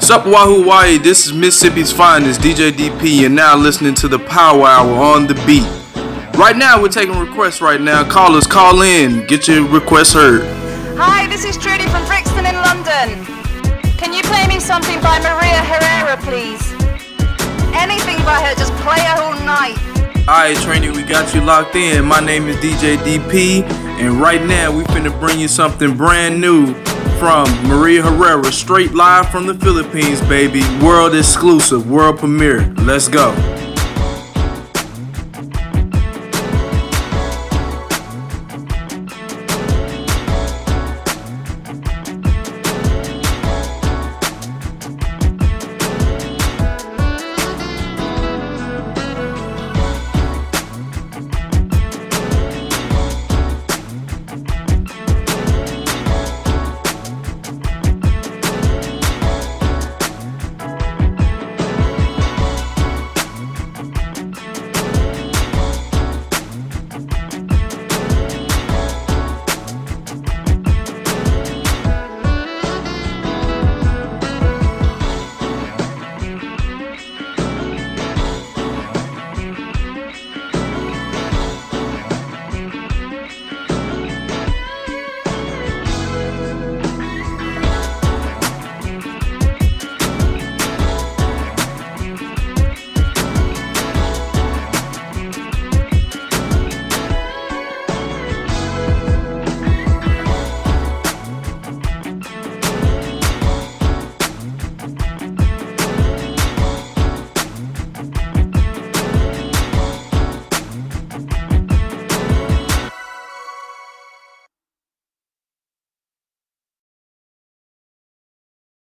Sup Wahoo Hawaii, this is Mississippi's finest, DJ DP, and now listening to the Power Hour on the beat. Right now, we're taking requests right now. Callers, call in, get your requests heard. Hi, this is Trudy from Brixton in London. Can you play me something by Maria Herrera, please? Anything by her, just play her all night. Alright, Trini, we got you locked in. My name is DJ DP, and right now we finna bring you something brand new from Maria Herrera, straight live from the Philippines, baby. World exclusive, world premiere. Let's go.